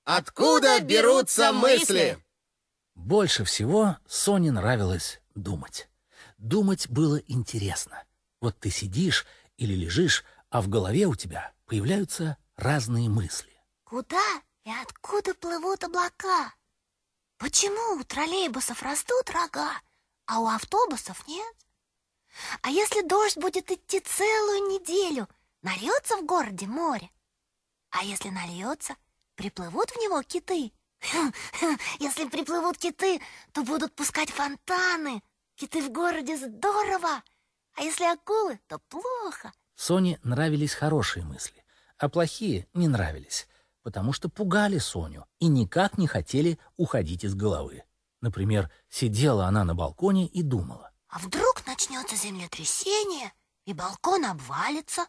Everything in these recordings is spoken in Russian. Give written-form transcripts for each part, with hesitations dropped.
Откуда берутся мысли? Больше всего Соне нравилось думать. Думать было интересно. Вот ты сидишь или лежишь, а в голове у тебя появляются разные мысли. Куда и откуда плывут облака? Почему у троллейбусов растут рога, а у автобусов нет? А если дождь будет идти целую неделю, нальется в городе море? А если нальется, приплывут в него киты? Если приплывут киты, то будут пускать фонтаны. Киты в городе здорово. А если акулы, то плохо. Соне нравились хорошие мысли, а плохие не нравились, потому что пугали Соню и никак не хотели уходить из головы. Например, сидела она на балконе и думала. А вдруг начнется землетрясение, и балкон обвалится?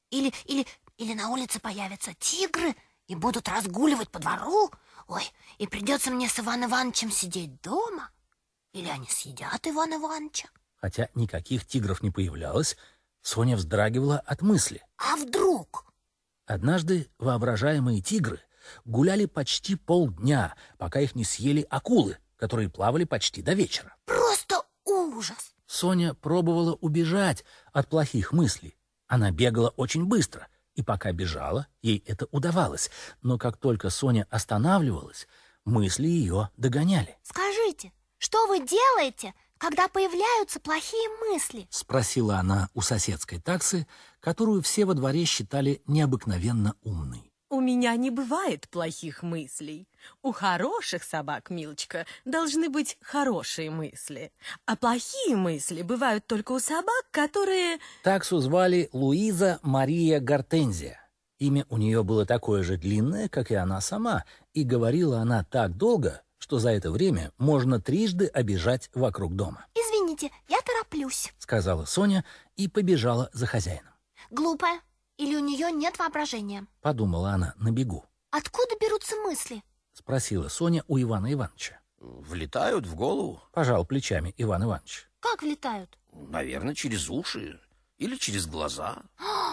Или на улице появятся тигры и будут разгуливать по двору? Ой, и придется мне с Иваном Ивановичем сидеть дома? Или они съедят Ивана Ивановича? Хотя никаких тигров не появлялось, Соня вздрагивала от мысли. А вдруг? Однажды воображаемые тигры гуляли почти полдня, пока их не съели акулы, которые плавали почти до вечера. Просто ужас! Соня пробовала убежать от плохих мыслей. Она бегала очень быстро, и пока бежала, ей это удавалось. Но как только Соня останавливалась, мысли ее догоняли. Скажите, что вы делаете, когда появляются плохие мысли? Спросила она у соседской таксы, которую все во дворе считали необыкновенно умной. У меня не бывает плохих мыслей. У хороших собак, милочка, должны быть хорошие мысли. А плохие мысли бывают только у собак, которые... Таксу звали Луиза Мария Гортензия. Имя у нее было такое же длинное, как и она сама, и говорила она так долго, что за это время можно трижды обежать вокруг дома. Извините, я тороплюсь, сказала Соня и побежала за хозяином. Глупая. Или у нее нет воображения? Подумала она на бегу. Откуда берутся мысли? Спросила Соня у Ивана Ивановича. Влетают в голову. Пожал плечами Иван Иванович. Как влетают? Наверное, через уши или через глаза.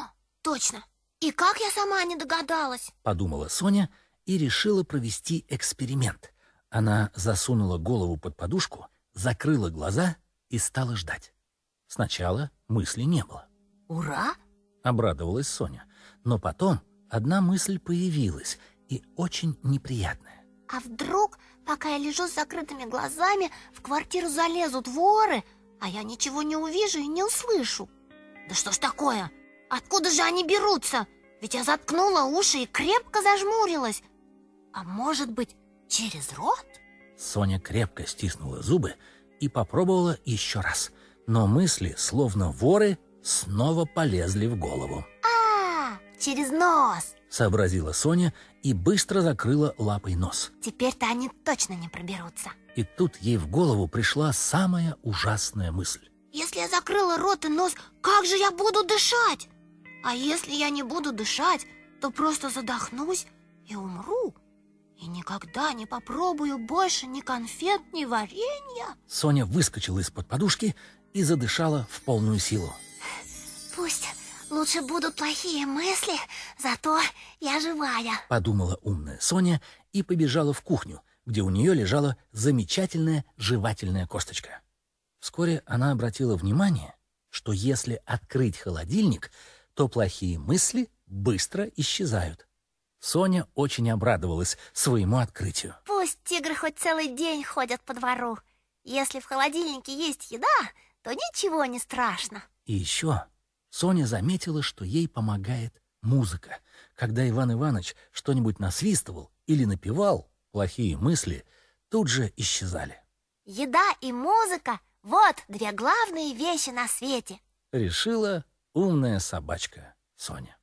Точно. И как я сама не догадалась? Подумала Соня и решила провести эксперимент. Она засунула голову под подушку, закрыла глаза и стала ждать. Сначала мысли не было. Ура! Обрадовалась Соня. Но потом одна мысль появилась, и очень неприятная. А вдруг, пока я лежу с закрытыми глазами, в квартиру залезут воры, а я ничего не увижу и не услышу? Да что ж такое? Откуда же они берутся? Ведь я заткнула уши и крепко зажмурилась. А может быть, через рот? Соня крепко стиснула зубы и попробовала еще раз. Но мысли, словно воры, снова полезли в голову. Через нос! Сообразила Соня и быстро закрыла лапой нос. Теперь-то они точно не проберутся. И тут ей в голову пришла самая ужасная мысль. Если я закрыла рот и нос, как же я буду дышать? А если я не буду дышать, то просто задохнусь и умру. И никогда не попробую больше ни конфет, ни варенья. Соня выскочила из-под подушки и задышала в полную силу. Пусть лучше будут плохие мысли, зато я живая, подумала умная Соня и побежала в кухню, где у нее лежала замечательная жевательная косточка. Вскоре она обратила внимание, что если открыть холодильник, то плохие мысли быстро исчезают. Соня очень обрадовалась своему открытию. Пусть тигры хоть целый день ходят по двору. Если в холодильнике есть еда, то ничего не страшно. И еще Соня заметила, что ей помогает музыка. Когда Иван Иванович что-нибудь насвистывал или напевал, плохие мысли тут же исчезали. Еда и музыка — вот две главные вещи на свете, решила умная собачка Соня.